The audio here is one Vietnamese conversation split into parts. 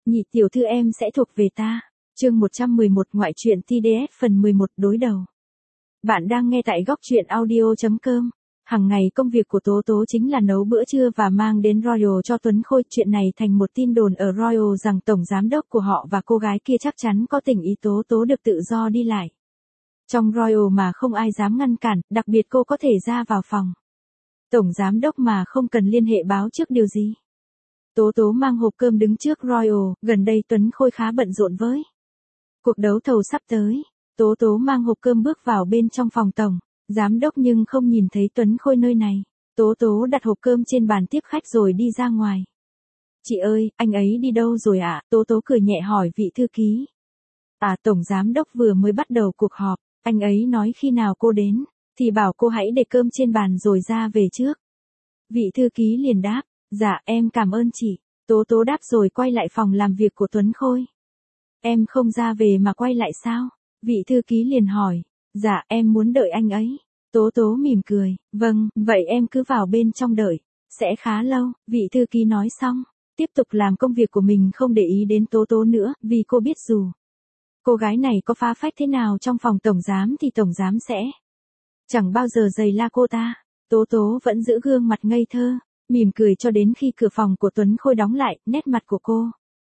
Nhị tiểu thư em sẽ thuộc về ta. Chương 111 ngoại truyện TDS phần 11 đối đầu. Bạn đang nghe tại góc truyện audio.com. Hàng ngày công việc của Tố Tố chính là nấu bữa trưa và mang đến Royal cho Tuấn Khôi. Chuyện này thành một tin đồn ở Royal rằng tổng giám đốc của họ và cô gái kia chắc chắn có tình ý Tố Tố được tự do đi lại trong Royal mà không ai dám ngăn cản, đặc biệt cô có thể ra vào phòng tổng giám đốc mà không cần liên hệ báo trước điều gì. Tố Tố mang hộp cơm đứng trước Royal, gần đây Tuấn Khôi khá bận rộn với cuộc đấu thầu sắp tới. Tố Tố mang hộp cơm bước vào bên trong phòng tổng giám đốc nhưng không nhìn thấy Tuấn Khôi nơi này. Tố Tố đặt hộp cơm trên bàn tiếp khách rồi đi ra ngoài. Chị ơi, anh ấy đi đâu rồi ạ? Tố Tố cười nhẹ hỏi vị thư ký. Tổng giám đốc vừa mới bắt đầu cuộc họp, anh ấy nói khi nào cô đến, thì bảo cô hãy để cơm trên bàn rồi ra về trước. Vị thư ký liền đáp, dạ em cảm ơn chị. Tố Tố đáp rồi quay lại phòng làm việc của Tuấn Khôi. Em không ra về mà quay lại sao? Vị thư ký liền hỏi. Dạ em muốn đợi anh ấy. Tố Tố mỉm cười. Vâng, vậy em cứ vào bên trong đợi. Sẽ khá lâu. Vị thư ký nói xong, tiếp tục làm công việc của mình không để ý đến Tố Tố nữa, vì cô biết dù cô gái này có phá phách thế nào trong phòng tổng giám thì tổng giám sẽ chẳng bao giờ giày la cô ta. Tố Tố vẫn giữ gương mặt ngây thơ, mỉm cười cho đến khi cửa phòng của Tuấn Khôi đóng lại, nét mặt của cô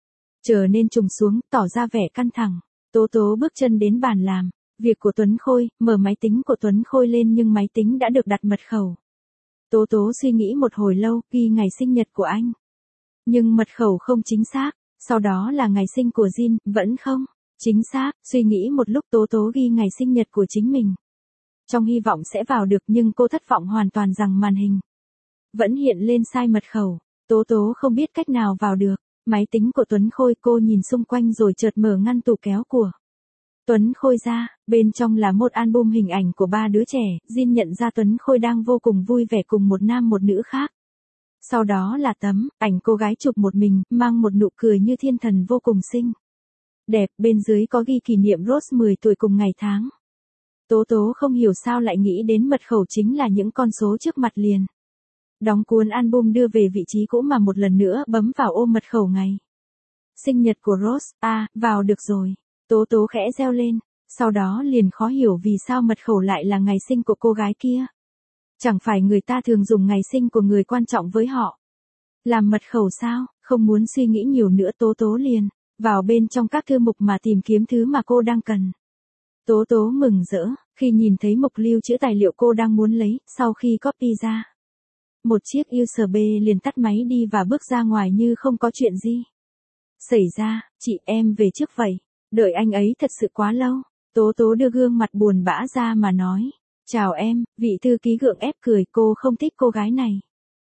trở nên trùng xuống, tỏ ra vẻ căng thẳng. Tố Tố bước chân đến bàn làm việc của Tuấn Khôi, mở máy tính của Tuấn Khôi lên nhưng máy tính đã được đặt mật khẩu. Tố Tố suy nghĩ một hồi lâu, ghi ngày sinh nhật của anh. Nhưng mật khẩu không chính xác, sau đó là ngày sinh của Jin, vẫn không chính xác. Suy nghĩ một lúc Tố Tố ghi ngày sinh nhật của chính mình, trong hy vọng sẽ vào được nhưng cô thất vọng hoàn toàn rằng màn hình vẫn hiện lên sai mật khẩu. Tố Tố không biết cách nào vào được máy tính của Tuấn Khôi. Cô nhìn xung quanh rồi chợt mở ngăn tủ kéo của Tuấn Khôi ra, bên trong là một album hình ảnh của 3 đứa trẻ. Jin nhận ra Tuấn Khôi đang vô cùng vui vẻ cùng một nam một nữ khác. Sau đó là tấm ảnh cô gái chụp một mình, mang một nụ cười như thiên thần vô cùng xinh đẹp, bên dưới có ghi kỷ niệm Rose 10 tuổi cùng ngày tháng. Tố Tố không hiểu sao lại nghĩ đến mật khẩu chính là những con số trước mặt liền đóng cuốn album đưa về vị trí cũ mà một lần nữa bấm vào ô mật khẩu ngày sinh nhật của Rose. Vào được rồi. Tố Tố khẽ reo lên, sau đó liền khó hiểu vì sao mật khẩu lại là ngày sinh của cô gái kia. Chẳng phải người ta thường dùng ngày sinh của người quan trọng với họ làm mật khẩu sao? Không muốn suy nghĩ nhiều nữa, Tố Tố liền vào bên trong các thư mục mà tìm kiếm thứ mà cô đang cần. Tố Tố mừng rỡ khi nhìn thấy mục lưu trữ tài liệu cô đang muốn lấy. Sau khi copy ra một chiếc USB liền tắt máy đi và bước ra ngoài như không có chuyện gì xảy ra. Chị em về trước vậy, đợi anh ấy thật sự quá lâu. Tố Tố đưa gương mặt buồn bã ra mà nói. Chào em. Vị thư ký gượng ép cười, cô không thích cô gái này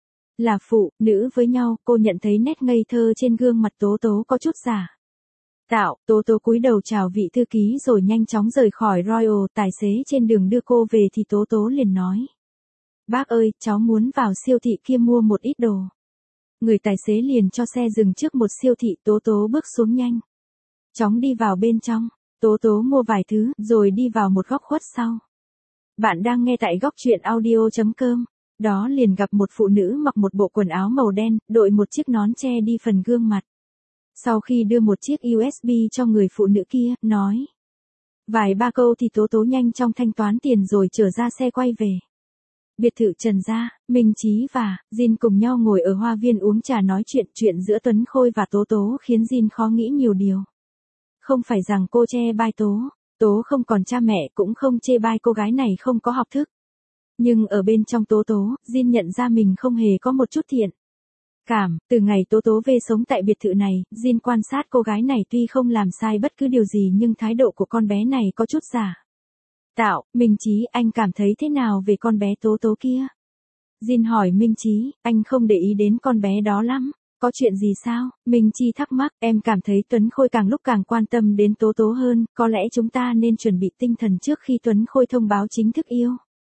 là phụ nữ với nhau. Cô nhận thấy nét ngây thơ trên gương mặt Tố Tố có chút giả tạo. Tố Tố cúi đầu chào vị thư ký rồi nhanh chóng rời khỏi Royal. Tài xế trên đường đưa cô về thì Tố Tố liền nói. Bác ơi, cháu muốn vào siêu thị kia mua một ít đồ. Người tài xế liền cho xe dừng trước một siêu thị. Tố Tố bước xuống nhanh chóng đi vào bên trong. Tố Tố mua vài thứ rồi đi vào một góc khuất sau. Bạn đang nghe tại góc truyện audio.com. Đó liền gặp một phụ nữ mặc một bộ quần áo màu đen, đội một chiếc nón che đi phần gương mặt. Sau khi đưa một chiếc USB cho người phụ nữ kia, nói vài ba câu thì Tố Tố nhanh chóng thanh toán tiền rồi chở ra xe quay về biệt thự Trần gia. Minh Chí và Jin cùng nhau ngồi ở hoa viên uống trà nói chuyện giữa Tuấn Khôi và Tố Tố khiến Jin khó nghĩ nhiều điều. Không phải rằng cô chê bai Tố không còn cha mẹ, cũng không chê bai cô gái này không có học thức. Nhưng ở bên trong Tố Tố, Jin nhận ra mình không hề có một chút thiện cảm. Từ ngày Tố Tố về sống tại biệt thự này, Jin quan sát cô gái này tuy không làm sai bất cứ điều gì nhưng thái độ của con bé này có chút giả tạo. Minh Chí, anh cảm thấy thế nào về con bé Tố Tố kia? Jin hỏi Minh Chí. Anh không để ý đến con bé đó lắm. Có chuyện gì sao? Minh Chí thắc mắc. Em cảm thấy Tuấn Khôi càng lúc càng quan tâm đến Tố Tố hơn. Có lẽ chúng ta nên chuẩn bị tinh thần trước khi Tuấn Khôi thông báo chính thức yêu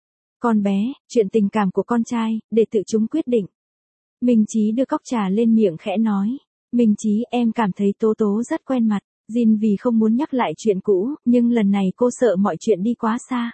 con bé. Chuyện tình cảm của con trai, để tự chúng quyết định. Minh Chí đưa cốc trà lên miệng khẽ nói. Minh Chí, em cảm thấy Tố Tố rất quen mặt. Jin vì không muốn nhắc lại chuyện cũ, nhưng lần này cô sợ mọi chuyện đi quá xa.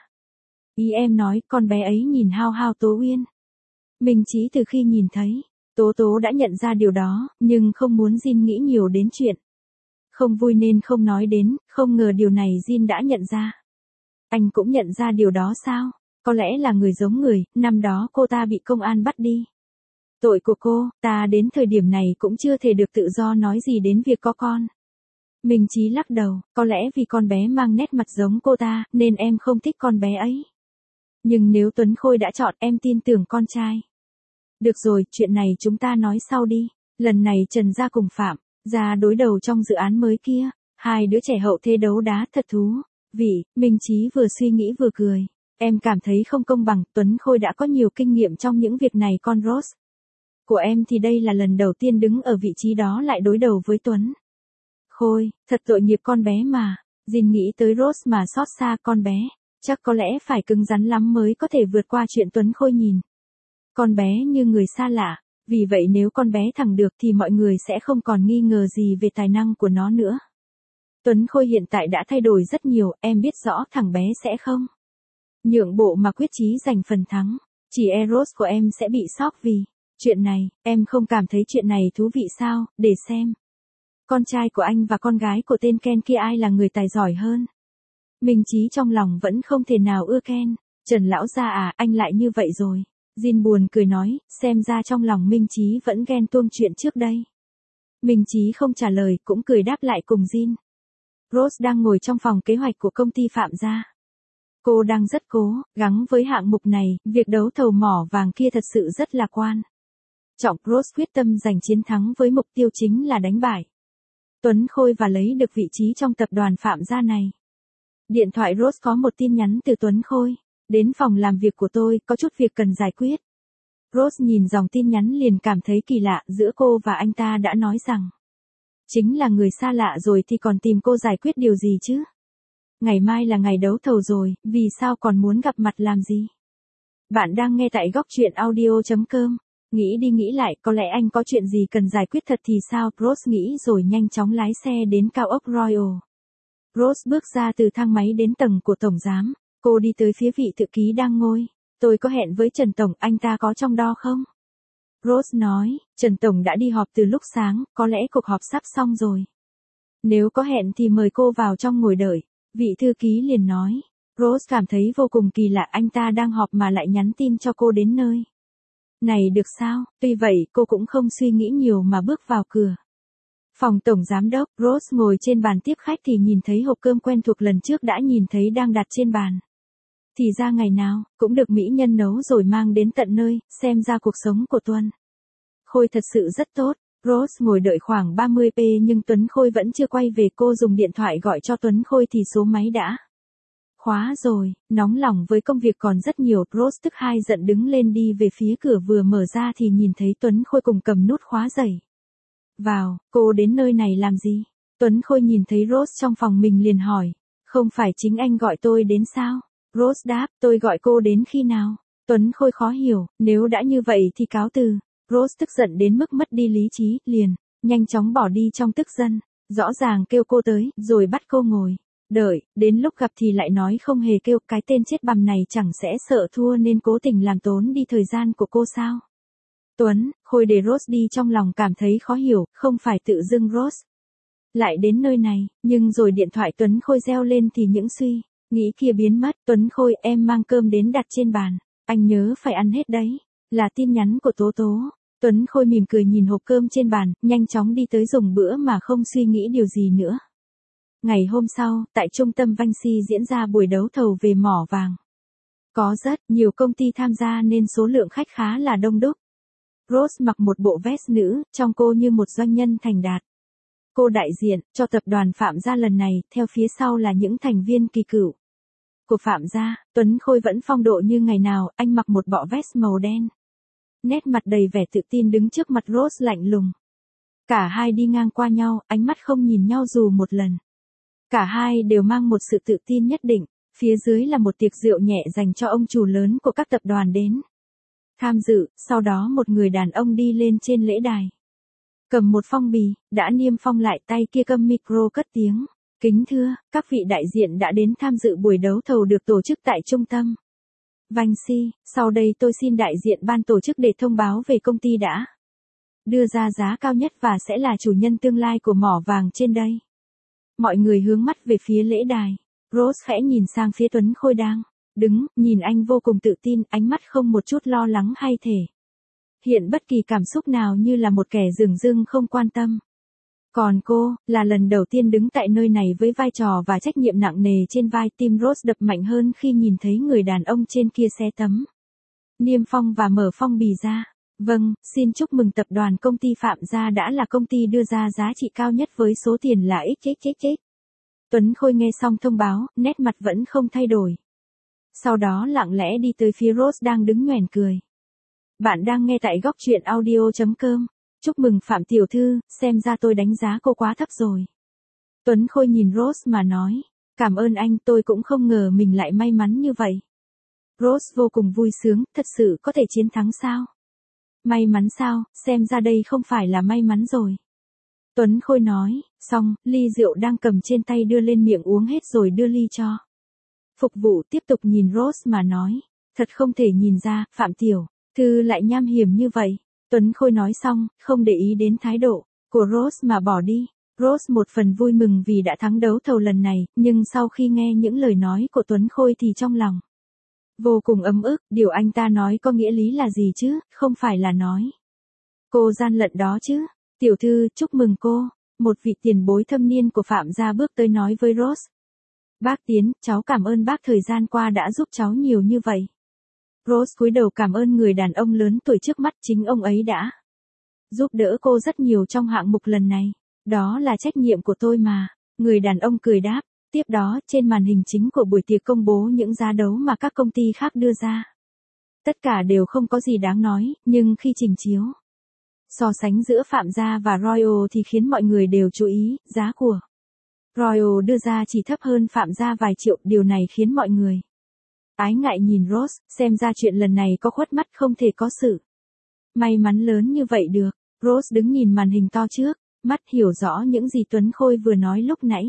Ý em nói, con bé ấy nhìn hao hao Tố Uyên. Minh Chí từ khi nhìn thấy Tố Tố đã nhận ra điều đó, nhưng không muốn Jin nghĩ nhiều đến chuyện Không vui nên không nói đến, không ngờ điều này Jin đã nhận ra. Anh cũng nhận ra điều đó sao? Có lẽ là người giống người, năm đó cô ta bị công an bắt đi. Tội của cô, ta đến thời điểm này cũng chưa thể được tự do nói gì đến việc có con. Minh Chí lắc đầu, có lẽ vì con bé mang nét mặt giống cô ta, nên em không thích con bé ấy. Nhưng nếu Tuấn Khôi đã chọn, em tin tưởng con trai. Được rồi, chuyện này chúng ta nói sau đi. Lần này Trần Gia cùng Phạm Gia đối đầu trong dự án mới kia. Hai đứa trẻ hậu thế đấu đá thật thú. Minh Chí vừa suy nghĩ vừa cười. Em cảm thấy không công bằng, Tuấn Khôi đã có nhiều kinh nghiệm trong những việc này con Rose. Của em thì đây là lần đầu tiên đứng ở vị trí đó lại đối đầu với Tuấn Khôi, thật tội nghiệp con bé mà. Jin nghĩ tới Rose mà xót xa con bé. Chắc có lẽ phải cứng rắn lắm mới có thể vượt qua chuyện Tuấn Khôi nhìn con bé như người xa lạ. Vì vậy nếu con bé thẳng được thì mọi người sẽ không còn nghi ngờ gì về tài năng của nó nữa. Tuấn Khôi hiện tại đã thay đổi rất nhiều, em biết rõ thằng bé sẽ không nhượng bộ mà quyết chí giành phần thắng. Chỉ Eros của em sẽ bị sốc vì chuyện này. Em không cảm thấy chuyện này thú vị sao? Để xem. Con trai của anh và con gái của tên Ken kia ai là người tài giỏi hơn? Minh Chí trong lòng vẫn không thể nào ưa Ken. Trần lão gia à, anh lại như vậy rồi. Jin buồn cười nói, xem ra trong lòng Minh Chí vẫn ghen tuông chuyện trước đây. Minh Chí không trả lời, cũng cười đáp lại cùng Jin. Rose đang ngồi trong phòng kế hoạch của công ty Phạm Gia. Cô đang rất cố gắng với hạng mục này, việc đấu thầu mỏ vàng kia thật sự rất lạc quan trọng. Rose quyết tâm giành chiến thắng với mục tiêu chính là đánh bại Tuấn Khôi và lấy được vị trí trong tập đoàn Phạm Gia này. Điện thoại Rose có một tin nhắn từ Tuấn Khôi. Đến phòng làm việc của tôi, có chút việc cần giải quyết. Rose nhìn dòng tin nhắn liền cảm thấy kỳ lạ, giữa cô và anh ta đã nói rằng chính là người xa lạ rồi thì còn tìm cô giải quyết điều gì chứ? Ngày mai là ngày đấu thầu rồi, vì sao còn muốn gặp mặt làm gì? Bạn đang nghe tại góc truyện audio.com. Nghĩ đi nghĩ lại, có lẽ anh có chuyện gì cần giải quyết thật thì sao? Rose nghĩ rồi nhanh chóng lái xe đến cao ốc Royal. Rose bước ra từ thang máy đến tầng của tổng giám. Cô đi tới phía vị thư ký đang ngồi. Tôi có hẹn với Trần Tổng, anh ta có trong đó không? Rose nói, Trần Tổng đã đi họp từ lúc sáng, có lẽ cuộc họp sắp xong rồi. Nếu có hẹn thì mời cô vào trong ngồi đợi. Vị thư ký liền nói. Rose cảm thấy vô cùng kỳ lạ, anh ta đang họp mà lại nhắn tin cho cô đến nơi này được sao? Tuy vậy cô cũng không suy nghĩ nhiều mà bước vào cửa phòng tổng giám đốc. Rose ngồi trên bàn tiếp khách thì nhìn thấy hộp cơm quen thuộc lần trước đã nhìn thấy đang đặt trên bàn. Thì ra ngày nào cũng được mỹ nhân nấu rồi mang đến tận nơi, xem ra cuộc sống của Tuấn Khôi thật sự rất tốt. Rose ngồi đợi khoảng 30 nhưng Tuấn Khôi vẫn chưa quay về. Cô dùng điện thoại gọi cho Tuấn Khôi thì số máy đã khóa rồi. Nóng lòng với công việc còn rất nhiều, Rose tức hai giận đứng lên đi về phía cửa, vừa mở ra thì nhìn thấy Tuấn Khôi cùng cầm nút khóa giày vào. Cô đến nơi này làm gì? Tuấn Khôi nhìn thấy Rose trong phòng mình liền hỏi. Không phải chính anh gọi tôi đến sao? Rose đáp, tôi gọi cô đến khi nào? Tuấn Khôi khó hiểu, nếu đã như vậy thì cáo từ. Rose tức giận đến mức mất đi lý trí, liền nhanh chóng bỏ đi trong tức giận. Rõ ràng kêu cô tới, rồi bắt cô ngồi đợi, đến lúc gặp thì lại nói không hề kêu. Cái tên chết bằm này chẳng sẽ sợ thua nên cố tình làm tốn đi thời gian của cô sao? Tuấn Khôi để Rose đi trong lòng cảm thấy khó hiểu, không phải tự dưng Rose lại đến nơi này, nhưng rồi điện thoại Tuấn Khôi reo lên thì những suy nghĩ kia biến mất. Tuấn Khôi, em mang cơm đến đặt trên bàn, anh nhớ phải ăn hết đấy. Là tin nhắn của Tố Tố. Tuấn Khôi mỉm cười nhìn hộp cơm trên bàn, nhanh chóng đi tới dùng bữa mà không suy nghĩ điều gì nữa. Ngày hôm sau, tại trung tâm Vanxi diễn ra buổi đấu thầu về mỏ vàng. Có rất nhiều công ty tham gia nên số lượng khách khá là đông đúc. Rose mặc một bộ vest nữ, trông cô như một doanh nhân thành đạt. Cô đại diện cho tập đoàn Phạm Gia lần này, theo phía sau là những thành viên kỳ cựu của Phạm Gia. Tuấn Khôi vẫn phong độ như ngày nào, anh mặc một bộ vest màu đen. Nét mặt đầy vẻ tự tin đứng trước mặt Rose lạnh lùng. Cả hai đi ngang qua nhau, ánh mắt không nhìn nhau dù một lần. Cả hai đều mang một sự tự tin nhất định. Phía dưới là một tiệc rượu nhẹ dành cho ông chủ lớn của các tập đoàn đến tham dự. Sau đó một người đàn ông đi lên trên lễ đài, cầm một phong bì, đã niêm phong lại, tay kia cầm micro cất tiếng. Kính thưa, các vị đại diện đã đến tham dự buổi đấu thầu được tổ chức tại trung tâm Vanxi. Sau đây tôi xin đại diện ban tổ chức để thông báo về công ty đã đưa ra giá cao nhất và sẽ là chủ nhân tương lai của mỏ vàng trên đây. Mọi người hướng mắt về phía lễ đài. Rose khẽ nhìn sang phía Tuấn Khôi đang đứng, nhìn anh vô cùng tự tin, ánh mắt không một chút lo lắng hay thể hiện bất kỳ cảm xúc nào, như là một kẻ dửng dưng không quan tâm. Còn cô, là lần đầu tiên đứng tại nơi này với vai trò và trách nhiệm nặng nề trên vai. Tim Rose đập mạnh hơn khi nhìn thấy người đàn ông trên kia xé tấm niêm phong và mở phong bì ra. Vâng, xin chúc mừng tập đoàn công ty Phạm Gia đã là công ty đưa ra giá trị cao nhất với số tiền là XXXX. Tuấn Khôi nghe xong thông báo, nét mặt vẫn không thay đổi. Sau đó lặng lẽ đi tới phía Rose đang đứng nhoẻn cười. Bạn đang nghe tại góc truyện audio.com. Chúc mừng Phạm tiểu thư, xem ra tôi đánh giá cô quá thấp rồi. Tuấn Khôi nhìn Rose mà nói, cảm ơn anh, tôi cũng không ngờ mình lại may mắn như vậy. Rose vô cùng vui sướng, thật sự có thể chiến thắng sao? May mắn sao, xem ra đây không phải là may mắn rồi. Tuấn Khôi nói, xong, ly rượu đang cầm trên tay đưa lên miệng uống hết rồi đưa ly cho phục vụ, tiếp tục nhìn Rose mà nói, thật không thể nhìn ra, Phạm tiểu thư lại nham hiểm như vậy. Tuấn Khôi nói xong, không để ý đến thái độ của Rose mà bỏ đi. Rose một phần vui mừng vì đã thắng đấu thầu lần này, nhưng sau khi nghe những lời nói của Tuấn Khôi thì trong lòng vô cùng ấm ức. Điều anh ta nói có nghĩa lý là gì chứ, không phải là nói cô gian lận đó chứ. Tiểu thư, chúc mừng cô. Một vị tiền bối thâm niên của Phạm Gia bước tới nói với Rose. Bác Tiến, cháu cảm ơn bác thời gian qua đã giúp cháu nhiều như vậy. Rose cúi đầu cảm ơn người đàn ông lớn tuổi trước mắt, chính ông ấy đã giúp đỡ cô rất nhiều trong hạng mục lần này. Đó là trách nhiệm của tôi mà. Người đàn ông cười đáp. Tiếp đó, trên màn hình chính của buổi tiệc công bố những giá đấu mà các công ty khác đưa ra. Tất cả đều không có gì đáng nói, nhưng khi trình chiếu so sánh giữa Phạm Gia và Royal thì khiến mọi người đều chú ý, giá của Royal đưa ra chỉ thấp hơn Phạm Gia vài triệu, điều này khiến mọi người ái ngại nhìn Rose, xem ra chuyện lần này có khuất mắt, không thể có sự may mắn lớn như vậy được. Rose đứng nhìn màn hình to trước, mắt hiểu rõ những gì Tuấn Khôi vừa nói lúc nãy.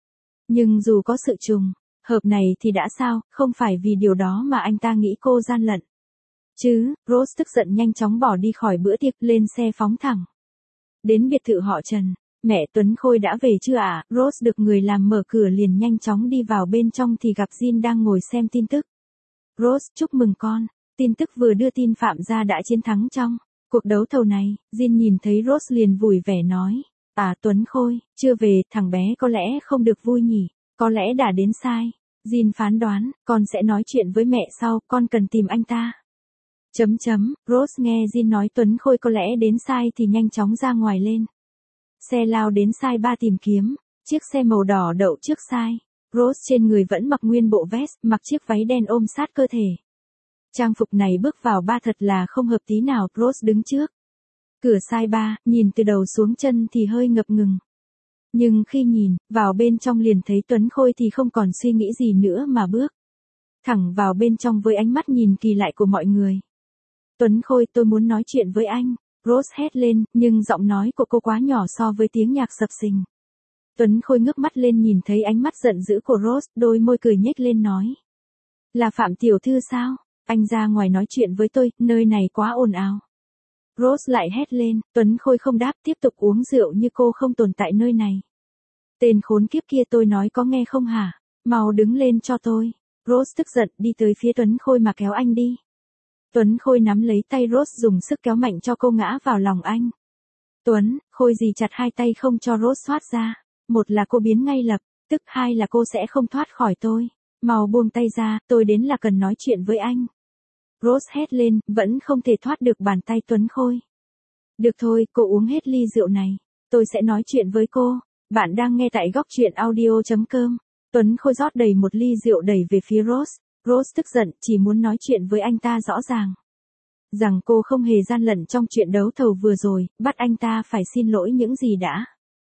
Nhưng dù có sự trùng hợp này thì đã sao, không phải vì điều đó mà anh ta nghĩ cô gian lận chứ. Rose tức giận nhanh chóng bỏ đi khỏi bữa tiệc, lên xe phóng thẳng đến biệt thự họ Trần. Mẹ Tuấn Khôi đã về chưa ạ? Rose được người làm mở cửa liền nhanh chóng đi vào bên trong thì gặp Jin đang ngồi xem tin tức. Rose, chúc mừng con. Tin tức vừa đưa tin Phạm Gia đã chiến thắng trong cuộc đấu thầu này. Jin nhìn thấy Rose liền vui vẻ nói. À, Tuấn Khôi, chưa về, thằng bé có lẽ không được vui nhỉ, có lẽ đã đến sai. Jin phán đoán, con sẽ nói chuyện với mẹ sau, con cần tìm anh ta. Rose nghe Jin nói Tuấn Khôi có lẽ đến sai thì nhanh chóng ra ngoài lên xe lao đến sai 3 tìm kiếm chiếc xe màu đỏ đậu trước sai. Rose trên người vẫn mặc nguyên bộ vest, mặc chiếc váy đen ôm sát cơ thể. Trang phục này bước vào ba thật là không hợp tí nào. Rose đứng trước cửa sai ba, nhìn từ đầu xuống chân thì hơi ngập ngừng. Nhưng khi nhìn vào bên trong liền thấy Tuấn Khôi thì không còn suy nghĩ gì nữa mà bước thẳng vào bên trong với ánh mắt nhìn kỳ lạ của mọi người. Tuấn Khôi, tôi muốn nói chuyện với anh. Rose hét lên, nhưng giọng nói của cô quá nhỏ so với tiếng nhạc sập sình. Tuấn Khôi ngước mắt lên nhìn thấy ánh mắt giận dữ của Rose, đôi môi cười nhếch lên nói. Là Phạm tiểu thư sao? Anh ra ngoài nói chuyện với tôi, nơi này quá ồn ào. Rose lại hét lên, Tuấn Khôi không đáp, tiếp tục uống rượu như cô không tồn tại nơi này. Tên khốn kiếp kia, tôi nói có nghe không hả? Mau đứng lên cho tôi. Rose tức giận đi tới phía Tuấn Khôi mà kéo anh đi. Tuấn Khôi nắm lấy tay Rose dùng sức kéo mạnh cho cô ngã vào lòng anh. Tuấn Khôi dì chặt hai tay không cho Rose thoát ra. Một là cô biến ngay lập tức, hai là cô sẽ không thoát khỏi tôi. Mau buông tay ra, tôi đến là cần nói chuyện với anh. Rose hét lên, vẫn không thể thoát được bàn tay Tuấn Khôi. Được thôi, cô uống hết ly rượu này. Tôi sẽ nói chuyện với cô. Bạn đang nghe tại góc truyện audio.com. Tuấn Khôi rót đầy một ly rượu đẩy về phía Rose. Rose tức giận, chỉ muốn nói chuyện với anh ta rõ ràng. Rằng cô không hề gian lận trong chuyện đấu thầu vừa rồi, bắt anh ta phải xin lỗi những gì đã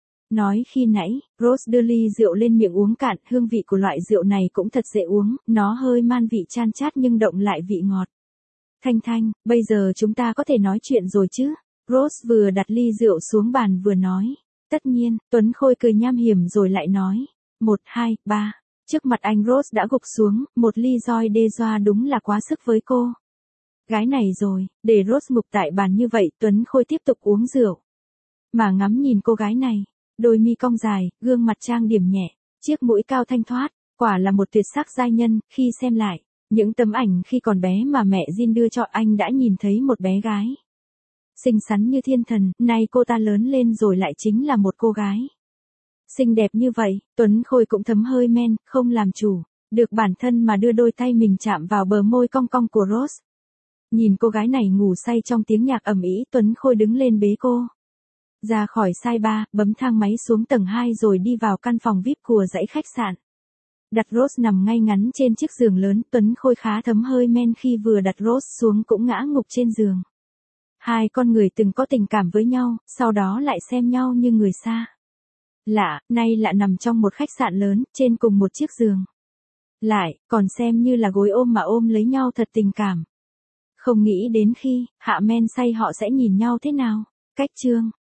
nói khi nãy. Rose đưa ly rượu lên miệng uống cạn, hương vị của loại rượu này cũng thật dễ uống, nó hơi man vị chan chát nhưng động lại vị ngọt. Thanh Thanh, bây giờ chúng ta có thể nói chuyện rồi chứ? Rose vừa đặt ly rượu xuống bàn vừa nói. Tất nhiên, Tuấn Khôi cười nham hiểm rồi lại nói. 1, 2, 3. Trước mặt anh Rose đã gục xuống, một ly roi đe dọa đúng là quá sức với cô. Gái này rồi, để Rose ngục tại bàn như vậy, Tuấn Khôi tiếp tục uống rượu. Mà ngắm nhìn cô gái này. Đôi mi cong dài, gương mặt trang điểm nhẹ, chiếc mũi cao thanh thoát, quả là một tuyệt sắc giai nhân. Khi xem lại những tấm ảnh khi còn bé mà mẹ Jin đưa cho anh đã nhìn thấy một bé gái xinh xắn như thiên thần, nay cô ta lớn lên rồi lại chính là một cô gái xinh đẹp như vậy. Tuấn Khôi cũng thấm hơi men, không làm chủ được bản thân mà đưa đôi tay mình chạm vào bờ môi cong cong của Rose. Nhìn cô gái này ngủ say trong tiếng nhạc ầm ĩ, Tuấn Khôi đứng lên bế cô ra khỏi sai bar, bấm thang máy xuống tầng 2 rồi đi vào căn phòng VIP của dãy khách sạn. Đặt Rose nằm ngay ngắn trên chiếc giường lớn, Tuấn Khôi khá thấm hơi men khi vừa đặt Rose xuống cũng ngã ngục trên giường. Hai con người từng có tình cảm với nhau, sau đó lại xem nhau như người xa lạ, nay lại nằm trong một khách sạn lớn, trên cùng một chiếc giường. Lại, còn xem như là gối ôm mà ôm lấy nhau thật tình cảm. Không nghĩ đến khi hạ men say họ sẽ nhìn nhau thế nào. Cách chương